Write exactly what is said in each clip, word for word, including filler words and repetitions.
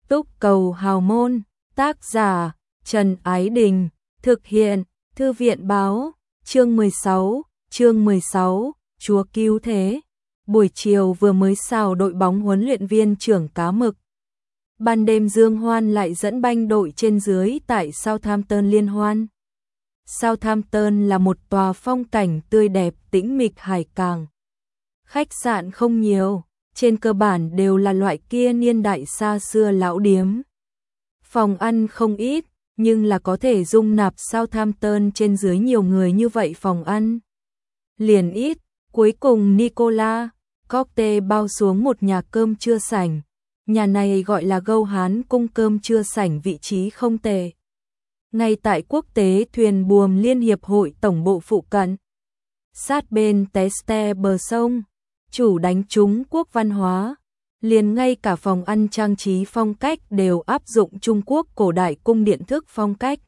Túc Cầu Hào Môn, tác giả Trần Ái Đình, thực hiện Thư viện Báo, chương mười sáu, chương mười sáu, Chúa cứu thế. Buổi chiều vừa mới xào đội bóng huấn luyện viên trưởng cá mực. Ban đêm Dương Hoan lại dẫn banh đội trên dưới tại Southampton liên hoan. Southampton là một tòa phong cảnh tươi đẹp tĩnh mịch hải cảng. Khách sạn không nhiều, trên cơ bản đều là loại kia niên đại xa xưa lão điếm. Phòng ăn không ít, nhưng là có thể dung nạp Southampton trên dưới nhiều người như vậy phòng ăn. Liền ít, cuối cùng Nicola Cocktail bao xuống một nhà cơm trưa sảnh. Nhà này gọi là Gâu Hán cung cơm trưa sảnh vị trí không tệ. Ngay tại quốc tế thuyền buồm liên hiệp hội tổng bộ phụ cận. Sát bên Teste bờ sông, chủ đánh trúng quốc văn hóa. Liền ngay cả phòng ăn trang trí phong cách đều áp dụng Trung Quốc cổ đại cung điện thức phong cách.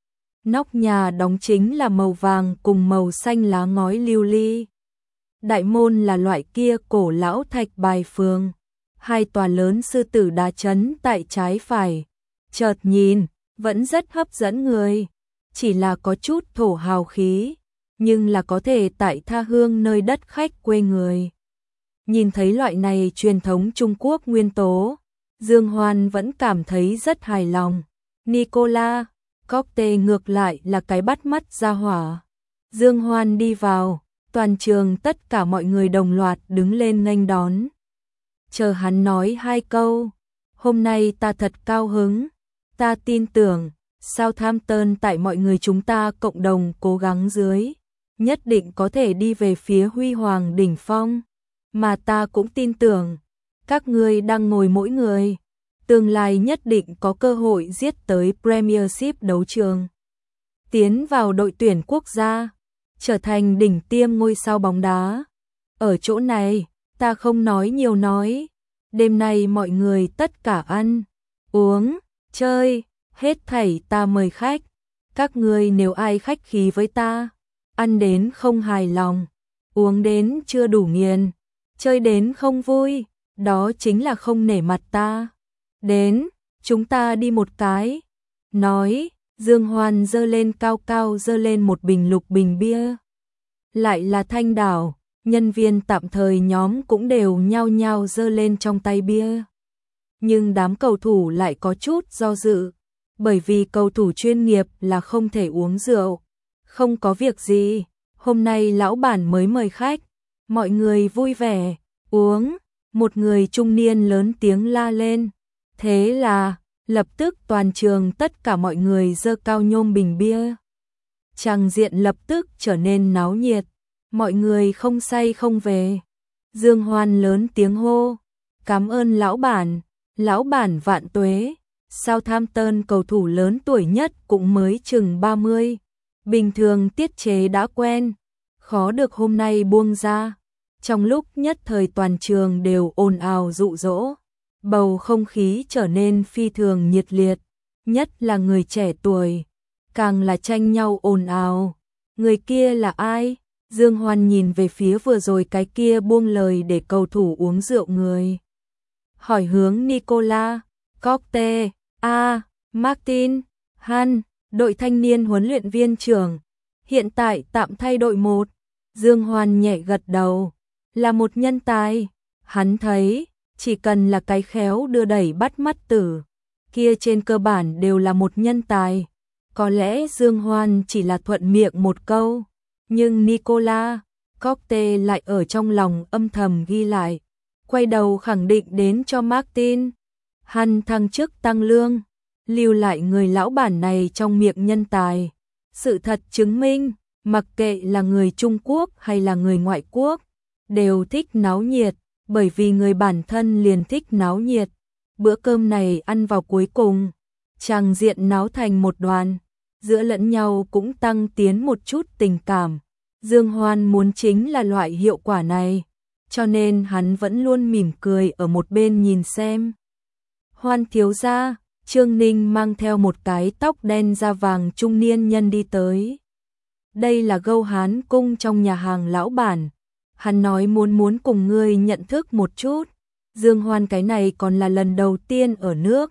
Nóc nhà đóng chính là màu vàng cùng màu xanh lá ngói lưu ly. Đại môn là loại kia cổ lão thạch bài phường. Hai tòa lớn sư tử đá chấn tại trái phải. Chợt nhìn, vẫn rất hấp dẫn người. Chỉ là có chút thổ hào khí, nhưng là có thể tại tha hương nơi đất khách quê người. Nhìn thấy loại này truyền thống Trung Quốc nguyên tố, Dương Hoan vẫn cảm thấy rất hài lòng. Nicola Cocktail ngược lại là cái bắt mắt ra hỏa. Dương Hoan đi vào, toàn trường tất cả mọi người đồng loạt đứng lên nghênh đón. Chờ hắn nói hai câu, hôm nay ta thật cao hứng, ta tin tưởng, Southampton tại mọi người chúng ta cộng đồng cố gắng dưới, nhất định có thể đi về phía huy hoàng đỉnh phong, mà ta cũng tin tưởng, các ngươi đang ngồi mỗi người, tương lai nhất định có cơ hội giết tới Premiership đấu trường, tiến vào đội tuyển quốc gia, trở thành đỉnh tiêm ngôi sao bóng đá. Ở chỗ này, ta không nói nhiều nói, đêm nay mọi người tất cả ăn, uống, chơi, hết thảy ta mời khách, các ngươi nếu ai khách khí với ta, ăn đến không hài lòng, uống đến chưa đủ nghiền, chơi đến không vui, đó chính là không nể mặt ta. Đến, chúng ta đi một cái. Nói, Dương Hoan giơ lên cao cao giơ lên một bình lục bình bia. Lại là Thanh Đảo, nhân viên tạm thời nhóm cũng đều nhao nhao giơ lên trong tay bia. Nhưng đám cầu thủ lại có chút do dự, bởi vì cầu thủ chuyên nghiệp là không thể uống rượu. Không có việc gì, hôm nay lão bản mới mời khách, mọi người vui vẻ, uống, một người trung niên lớn tiếng la lên. Thế là, lập tức toàn trường tất cả mọi người giơ cao nhôm bình bia. Tràng diện lập tức trở nên náo nhiệt, mọi người không say không về. Dương Hoan lớn tiếng hô, cảm ơn lão bản, lão bản vạn tuế. Southampton cầu thủ lớn tuổi nhất cũng mới chừng ba mươi, bình thường tiết chế đã quen, khó được hôm nay buông ra. Trong lúc nhất thời toàn trường đều ồn ào dụ dỗ, bầu không khí trở nên phi thường nhiệt liệt, nhất là người trẻ tuổi, càng là tranh nhau ồn ào. Người kia là ai? Dương Hoan nhìn về phía vừa rồi cái kia buông lời để cầu thủ uống rượu người. Hỏi hướng Nicola Cocktail, a à, Martin Han, đội thanh niên huấn luyện viên trưởng, hiện tại tạm thay đội một. Dương Hoan nhẹ gật đầu, là một nhân tài, hắn thấy, chỉ cần là cái khéo đưa đẩy bắt mắt tử, kia trên cơ bản đều là một nhân tài. Có lẽ Dương Hoan chỉ là thuận miệng một câu, nhưng Nicola Cocktail lại ở trong lòng âm thầm ghi lại, quay đầu khẳng định đến cho Martin Han thăng chức tăng lương, lưu lại người lão bản này trong miệng nhân tài. Sự thật chứng minh, mặc kệ là người Trung Quốc hay là người ngoại quốc, đều thích náo nhiệt, bởi vì người bản thân liền thích náo nhiệt. Bữa cơm này ăn vào cuối cùng, tràng diện náo thành một đoàn, giữa lẫn nhau cũng tăng tiến một chút tình cảm. Dương Hoan muốn chính là loại hiệu quả này, cho nên hắn vẫn luôn mỉm cười ở một bên nhìn xem. Hoan thiếu gia, Trương Ninh mang theo một cái tóc đen da vàng trung niên nhân đi tới. Đây là Gâu Hán cung trong nhà hàng lão bản. Hắn nói muốn muốn cùng ngươi nhận thức một chút. Dương Hoan cái này còn là lần đầu tiên ở nước,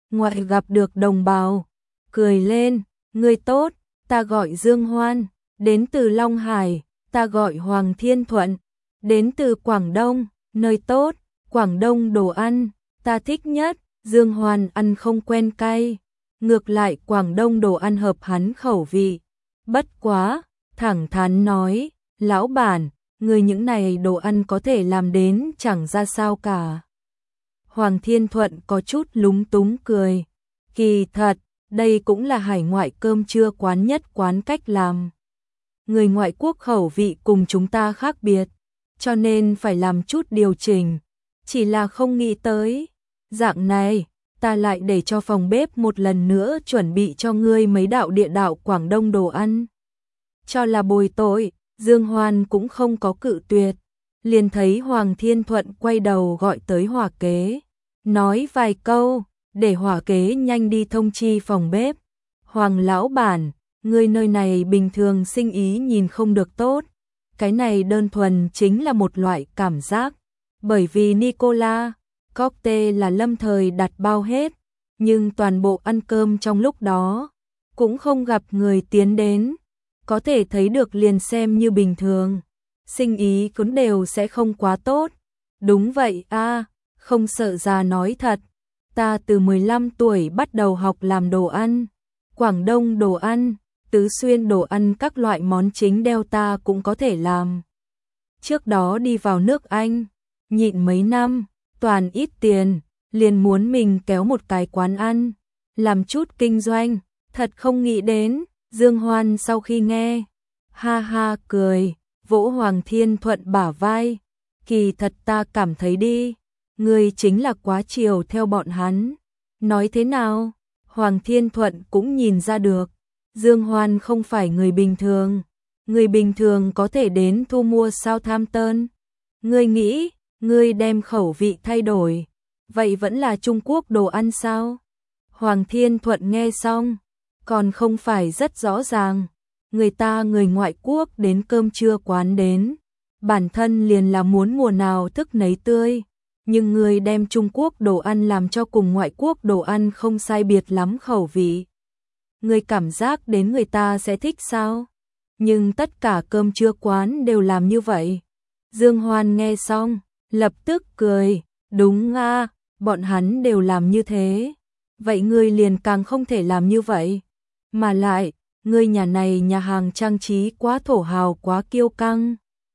ngoại gặp được đồng bào, cười lên, người tốt, ta gọi Dương Hoan, đến từ Long Hải, ta gọi Hoàng Thiên Thuận, đến từ Quảng Đông, nơi tốt, Quảng Đông đồ ăn, ta thích nhất. Dương Hoan ăn không quen cay, ngược lại Quảng Đông đồ ăn hợp hắn khẩu vị. Bất quá, thẳng thắn nói, lão bản, người những này đồ ăn có thể làm đến chẳng ra sao cả. Hoàng Thiên Thuận có chút lúng túng cười, kỳ thật, đây cũng là hải ngoại cơm trưa quán nhất quán cách làm. Người ngoại quốc khẩu vị cùng chúng ta khác biệt, cho nên phải làm chút điều chỉnh, chỉ là không nghĩ tới. Dạng này, ta lại để cho phòng bếp một lần nữa chuẩn bị cho ngươi mấy đạo địa đạo Quảng Đông đồ ăn. Cho là bồi tội, Dương Hoan cũng không có cự tuyệt, liền thấy Hoàng Thiên Thuận quay đầu gọi tới hỏa kế, nói vài câu, để hỏa kế nhanh đi thông chi phòng bếp. Hoàng lão bản, ngươi nơi này bình thường sinh ý nhìn không được tốt, cái này đơn thuần chính là một loại cảm giác, bởi vì Nicola cocktail là lâm thời đặt bao hết, nhưng toàn bộ ăn cơm trong lúc đó cũng không gặp người tiến đến, có thể thấy được liền xem như bình thường, sinh ý cũng đều sẽ không quá tốt. Đúng vậy a, à, không sợ già nói thật, ta từ mười lăm tuổi bắt đầu học làm đồ ăn, Quảng Đông đồ ăn, Tứ Xuyên đồ ăn, các loại món chính đeo ta cũng có thể làm. Trước đó đi vào nước Anh, nhịn mấy năm, toàn ít tiền, liền muốn mình kéo một cái quán ăn, làm chút kinh doanh, thật không nghĩ đến. Dương Hoan sau khi nghe, ha ha cười, vỗ Hoàng Thiên Thuận bả vai, kỳ thật ta cảm thấy đi, ngươi chính là quá chiều theo bọn hắn. Nói thế nào? Hoàng Thiên Thuận cũng nhìn ra được, Dương Hoan không phải người bình thường, người bình thường có thể đến thu mua Southampton. Ngươi nghĩ, ngươi đem khẩu vị thay đổi, vậy vẫn là Trung Quốc đồ ăn sao? Hoàng Thiên Thuận nghe xong, còn không phải rất rõ ràng, người ta người ngoại quốc đến cơm trưa quán đến, bản thân liền là muốn mùa nào thức nấy tươi, nhưng người đem Trung Quốc đồ ăn làm cho cùng ngoại quốc đồ ăn không sai biệt lắm khẩu vị. Người cảm giác đến người ta sẽ thích sao? Nhưng tất cả cơm trưa quán đều làm như vậy. Dương Hoan nghe xong, lập tức cười, đúng a, bọn hắn đều làm như thế. Vậy ngươi liền càng không thể làm như vậy. Mà lại, ngươi nhà này nhà hàng trang trí quá thổ hào, quá kiêu căng.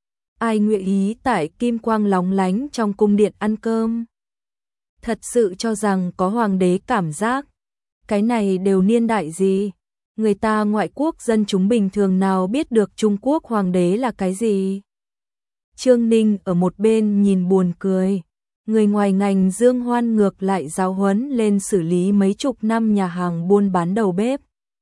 Ai nguyện ý tại kim quang lóng lánh trong cung điện ăn cơm? Thật sự cho rằng có hoàng đế cảm giác. Cái này đều niên đại gì? Người ta ngoại quốc dân chúng bình thường nào biết được Trung Quốc hoàng đế là cái gì? Trương Ninh ở một bên nhìn buồn cười. Người ngoài ngành Dương Hoan ngược lại giáo huấn lên xử lý mấy chục năm nhà hàng buôn bán đầu bếp.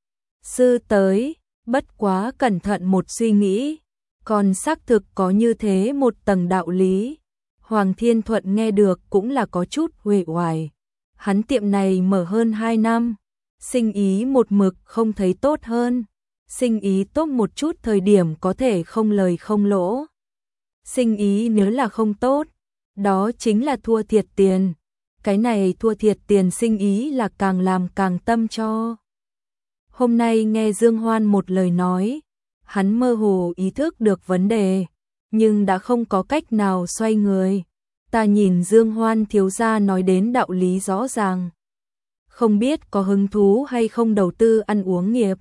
Sư tới, bất quá cẩn thận một suy nghĩ, còn xác thực có như thế một tầng đạo lý. Hoàng Thiên Thuận nghe được cũng là có chút uể oải. Hắn tiệm này mở hơn hai năm, sinh ý một mực không thấy tốt hơn. Sinh ý tốt một chút thời điểm có thể không lời không lỗ. Sinh ý nếu là không tốt, đó chính là thua thiệt tiền. Cái này thua thiệt tiền sinh ý là càng làm càng tâm cho. Hôm nay nghe Dương Hoan một lời nói, hắn mơ hồ ý thức được vấn đề, nhưng đã không có cách nào xoay người. Ta nhìn Dương Hoan thiếu gia nói đến đạo lý rõ ràng. Không biết có hứng thú hay không đầu tư ăn uống nghiệp.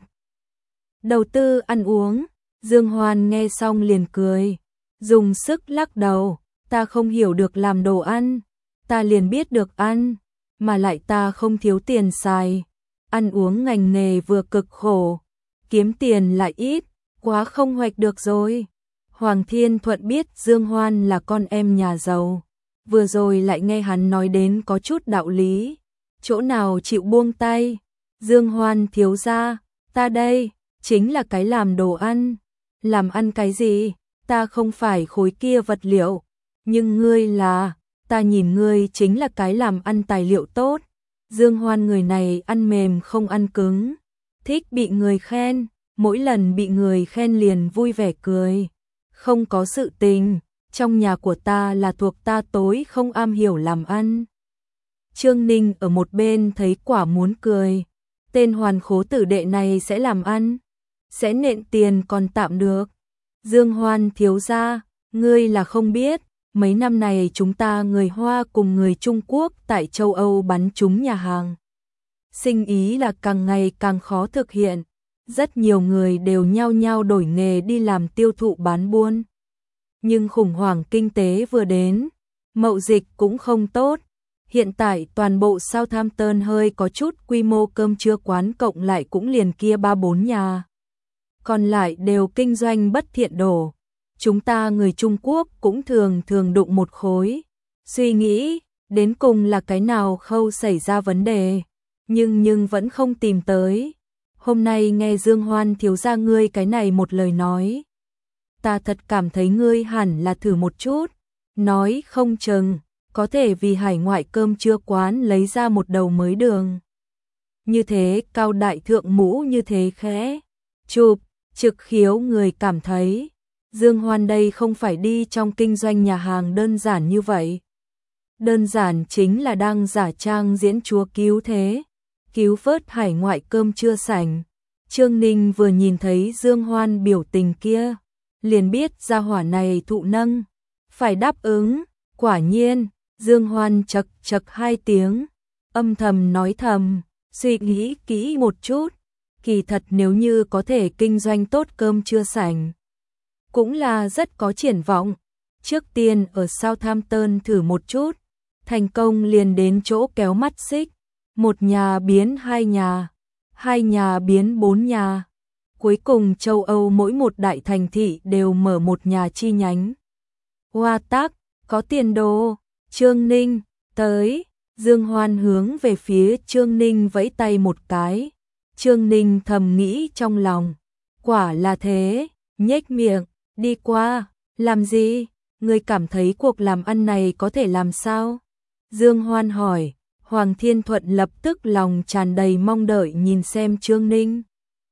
Đầu tư ăn uống, Dương Hoan nghe xong liền cười, dùng sức lắc đầu, ta không hiểu được làm đồ ăn, ta liền biết được ăn, mà lại ta không thiếu tiền xài. Ăn uống ngành nghề vừa cực khổ, kiếm tiền lại ít, quá không hoạch được rồi. Hoàng Thiên Thuận biết Dương Hoan là con em nhà giàu, vừa rồi lại nghe hắn nói đến có chút đạo lý, chỗ nào chịu buông tay. Dương Hoan thiếu gia, ta đây chính là cái làm đồ ăn. Làm ăn cái gì? Ta không phải khối kia vật liệu, nhưng ngươi là, ta nhìn ngươi chính là cái làm ăn tài liệu tốt. Dương Hoan người này ăn mềm không ăn cứng, thích bị người khen, mỗi lần bị người khen liền vui vẻ cười. Không có sự tình, trong nhà của ta là thuộc ta tối không am hiểu làm ăn. Trương Ninh ở một bên thấy quả muốn cười. Tên hoàn khố tử đệ này sẽ làm ăn, sẽ nện tiền còn tạm được. Dương Hoan thiếu gia, ngươi là không biết, mấy năm này chúng ta người Hoa cùng người Trung Quốc tại châu Âu bắn trúng nhà hàng. Sinh ý là càng ngày càng khó thực hiện, rất nhiều người đều nhao nhao đổi nghề đi làm tiêu thụ bán buôn. Nhưng khủng hoảng kinh tế vừa đến, mậu dịch cũng không tốt. Hiện tại toàn bộ Southampton hơi có chút quy mô cơm trưa quán cộng lại cũng liền kia ba bốn nhà. Còn lại đều kinh doanh bất thiện đổ. Chúng ta người Trung Quốc cũng thường thường đụng một khối. Suy nghĩ, đến cùng là cái nào khâu xảy ra vấn đề. Nhưng nhưng vẫn không tìm tới. Hôm nay nghe Dương Hoan thiếu gia ngươi cái này một lời nói. Ta thật cảm thấy ngươi hẳn là thử một chút. Nói không chừng, có thể vì hải ngoại cơm trưa quán lấy ra một đầu mới đường. Như thế cao đại thượng mũ như thế khẽ. Chụp, trực khiếu người cảm thấy. Dương Hoan đây không phải đi trong kinh doanh nhà hàng đơn giản như vậy. Đơn giản chính là đang giả trang diễn chúa cứu thế. Cứu vớt hải ngoại cơm trưa sảnh. Trương Ninh vừa nhìn thấy Dương Hoan biểu tình kia, liền biết gia hỏa này thụ nâng, phải đáp ứng. Quả nhiên, Dương Hoan chật chật hai tiếng, âm thầm nói thầm, suy nghĩ kỹ một chút, kỳ thật nếu như có thể kinh doanh tốt cơm trưa sảnh, cũng là rất có triển vọng. Trước tiên ở Southampton thử một chút, thành công liền đến chỗ kéo mắt xích. Một nhà biến hai nhà, hai nhà biến bốn nhà. Cuối cùng châu Âu mỗi một đại thành thị đều mở một nhà chi nhánh. Hoa tác, có tiền đồ, Trương Ninh, tới. Dương Hoan hướng về phía Trương Ninh vẫy tay một cái. Trương Ninh thầm nghĩ trong lòng, quả là thế, nhếch miệng, đi qua, làm gì, ngươi cảm thấy cuộc làm ăn này có thể làm sao? Dương Hoan hỏi. Hoàng Thiên Thuận lập tức lòng tràn đầy mong đợi nhìn xem Trương Ninh.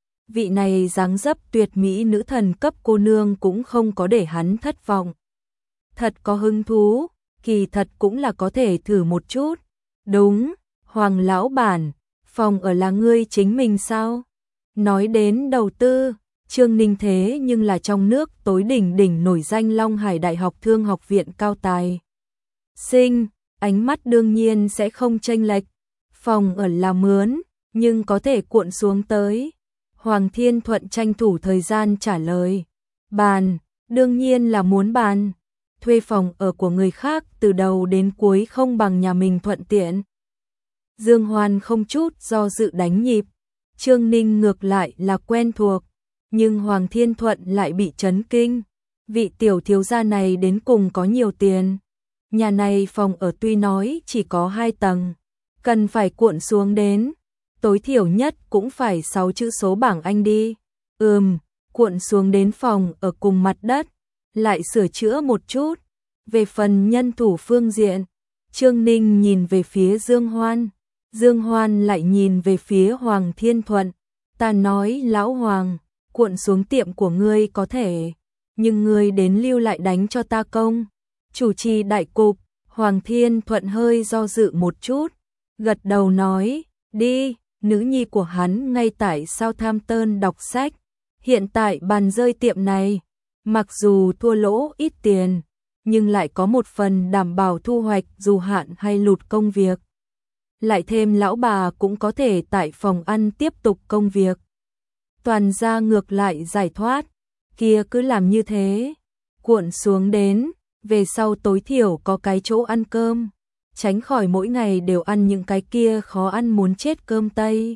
Vị này dáng dấp tuyệt mỹ nữ thần cấp cô nương cũng không có để hắn thất vọng. Thật có hứng thú, kỳ thật cũng là có thể thử một chút. Đúng, Hoàng lão bản, phòng ở là ngươi chính mình sao? Nói đến đầu tư, Trương Ninh thế nhưng là trong nước tối đỉnh đỉnh nổi danh Long Hải Đại học Thương học viện cao tài. Sinh, ánh mắt đương nhiên sẽ không chênh lệch. Phòng ở là mướn, nhưng có thể cuộn xuống tới. Hoàng Thiên Thuận tranh thủ thời gian trả lời. Bàn, đương nhiên là muốn bàn. Thuê phòng ở của người khác từ đầu đến cuối không bằng nhà mình thuận tiện. Dương Hoan không chút do dự đánh nhịp. Trương Ninh ngược lại là quen thuộc, nhưng Hoàng Thiên Thuận lại bị chấn kinh. Vị tiểu thiếu gia này đến cùng có nhiều tiền. Nhà này phòng ở tuy nói chỉ có hai tầng, cần phải cuộn xuống đến, tối thiểu nhất cũng phải sáu chữ số bảng Anh đi. Ừm, cuộn xuống đến phòng ở cùng mặt đất, lại sửa chữa một chút. Về phần nhân thủ phương diện, Trương Ninh nhìn về phía Dương Hoan, Dương Hoan lại nhìn về phía Hoàng Thiên Thuận. Ta nói lão Hoàng, cuộn xuống tiệm của ngươi có thể, nhưng ngươi đến lưu lại đánh cho ta công. Chủ trì đại cục, Hoàng Thiên Thuận hơi do dự một chút, gật đầu nói, đi. Nữ nhi của hắn ngay tại Southampton đọc sách, hiện tại bàn rơi tiệm này, mặc dù thua lỗ ít tiền, nhưng lại có một phần đảm bảo thu hoạch dù hạn hay lụt công việc. Lại thêm lão bà cũng có thể tại phòng ăn tiếp tục công việc. Toàn gia ngược lại giải thoát, kia cứ làm như thế, cuộn xuống đến, về sau tối thiểu có cái chỗ ăn cơm. Tránh khỏi mỗi ngày đều ăn những cái kia khó ăn muốn chết cơm Tây.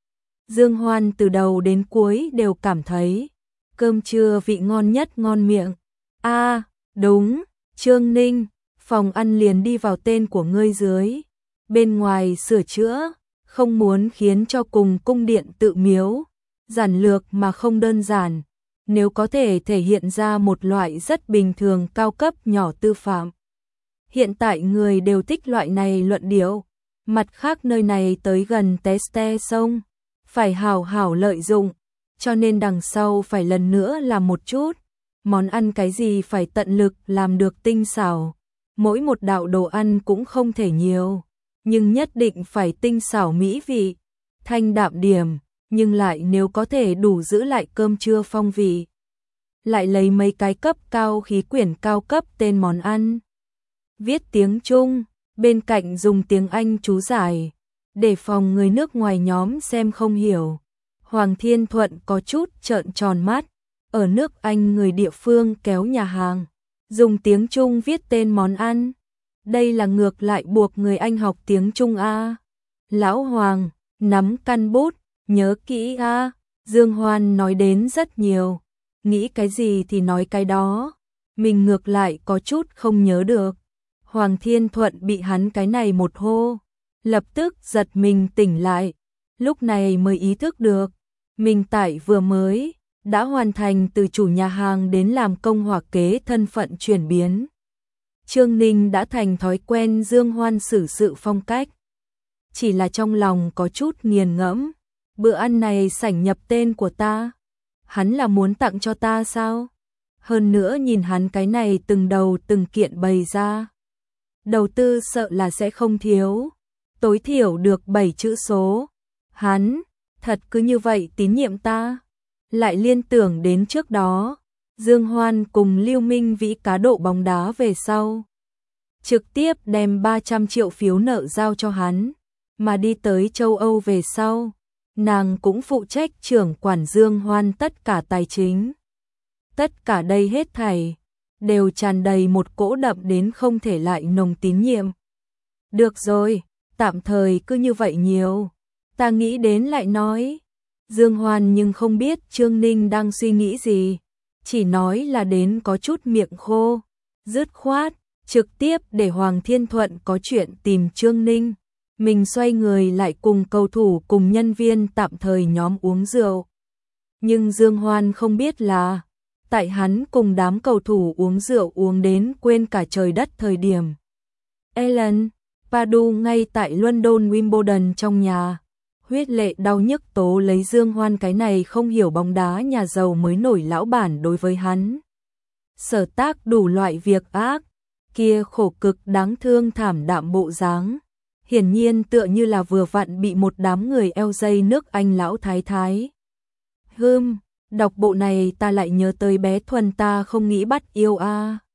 Dương Hoan từ đầu đến cuối đều cảm thấy cơm trưa vị ngon nhất ngon miệng. A, à, đúng, Trương Ninh, phòng ăn liền đi vào tên của ngươi dưới. Bên ngoài sửa chữa, không muốn khiến cho cùng cung điện tự miếu, giản lược mà không đơn giản. Nếu có thể thể hiện ra một loại rất bình thường cao cấp nhỏ tư phạm. Hiện tại người đều thích loại này luận điệu. Mặt khác nơi này tới gần Teste sông, phải hảo hảo lợi dụng, cho nên đằng sau phải lần nữa làm một chút. Món ăn cái gì phải tận lực làm được tinh xảo. Mỗi một đạo đồ ăn cũng không thể nhiều. nhưng nhất định phải tinh xảo mỹ vị, thanh đạm điểm, nhưng lại nếu có thể đủ giữ lại cơm trưa phong vị. Lại lấy mấy cái cấp cao khí quyển cao cấp tên món ăn. Viết tiếng Trung, bên cạnh dùng tiếng Anh chú giải, để phòng người nước ngoài nhóm xem không hiểu. Hoàng Thiên Thuận có chút trợn tròn mắt, ở nước Anh người địa phương kéo nhà hàng, dùng tiếng Trung viết tên món ăn. Đây là ngược lại buộc người Anh học tiếng Trung a. Lão Hoàng, nắm căn bút, nhớ kỹ a. Dương Hoan nói đến rất nhiều, nghĩ cái gì thì nói cái đó, mình ngược lại có chút không nhớ được. Hoàng Thiên Thuận bị hắn cái này một hô, lập tức giật mình tỉnh lại, lúc này mới ý thức được, mình tại vừa mới đã hoàn thành từ chủ nhà hàng đến làm công hỏa kế thân phận chuyển biến. Trương Ninh đã thành thói quen Dương Hoan xử sự phong cách, chỉ là trong lòng có chút nghiền ngẫm, bữa ăn này sảnh nhập tên của ta, hắn là muốn tặng cho ta sao? Hơn nữa nhìn hắn cái này từng đầu từng kiện bày ra, đầu tư sợ là sẽ không thiếu, tối thiểu được bảy chữ số. Hắn, thật cứ như vậy tín nhiệm ta? Lại liên tưởng đến trước đó, Dương Hoan cùng Lưu Minh Vĩ cá độ bóng đá về sau, trực tiếp đem ba trăm triệu phiếu nợ giao cho hắn, mà đi tới châu Âu về sau, nàng cũng phụ trách trưởng quản Dương Hoan tất cả tài chính. Tất cả đây hết thảy đều tràn đầy một cỗ đậm đến không thể lại nồng tín nhiệm. Được rồi, tạm thời cứ như vậy nhiều, ta nghĩ đến lại nói. Dương Hoan nhưng không biết Trương Ninh đang suy nghĩ gì, chỉ nói là đến có chút miệng khô, dứt khoát, trực tiếp để Hoàng Thiên Thuận có chuyện tìm Trương Ninh. Mình xoay người lại cùng cầu thủ cùng nhân viên tạm thời nhóm uống rượu. Nhưng Dương Hoan không biết là, tại hắn cùng đám cầu thủ uống rượu uống đến quên cả trời đất thời điểm. Ellen, Padu ngay tại London Wimbledon trong nhà, huyết lệ đau nhức tố lấy Dương Hoan cái này không hiểu bóng đá nhà giàu mới nổi lão bản đối với hắn. Sở tác đủ loại việc ác, kia khổ cực đáng thương thảm đạm bộ dáng, hiển nhiên tựa như là vừa vặn bị một đám người eo dây nước Anh lão thái thái. Hừm, đọc bộ này ta lại nhớ tới bé Thuần ta không nghĩ bắt yêu a.